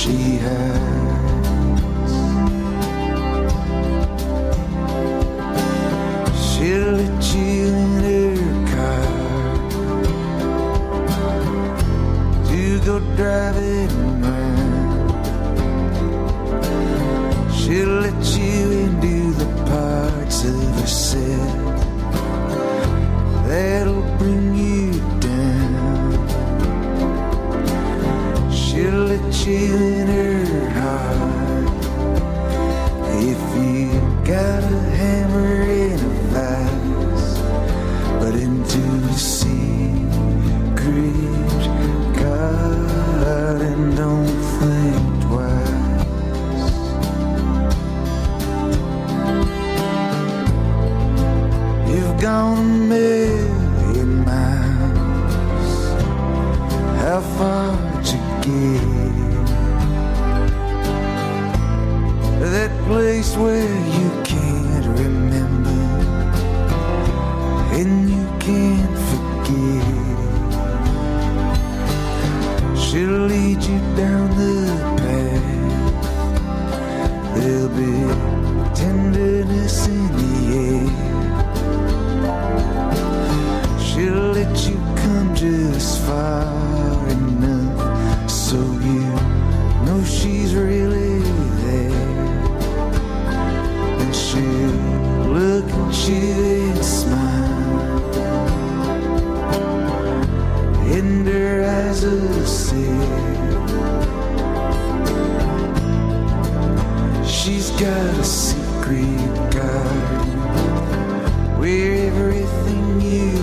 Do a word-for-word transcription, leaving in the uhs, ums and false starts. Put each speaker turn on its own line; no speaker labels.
she has. She'll let you in her car to go driving around. She'll let you into the parts of herself that'll bring you down. She'll let you in her heart if you got a hammer and a vice, but into a secret God, and don't think twice. You've gone a million miles. How far'd you get? That place where you can't remember and you can't forget. She'll lead you down the path. There'll be tenderness in the air. She'll let you come just far enough so you know she's really there. And she'll look at you and smile, and her eyes will say she's got a secret garden where everything you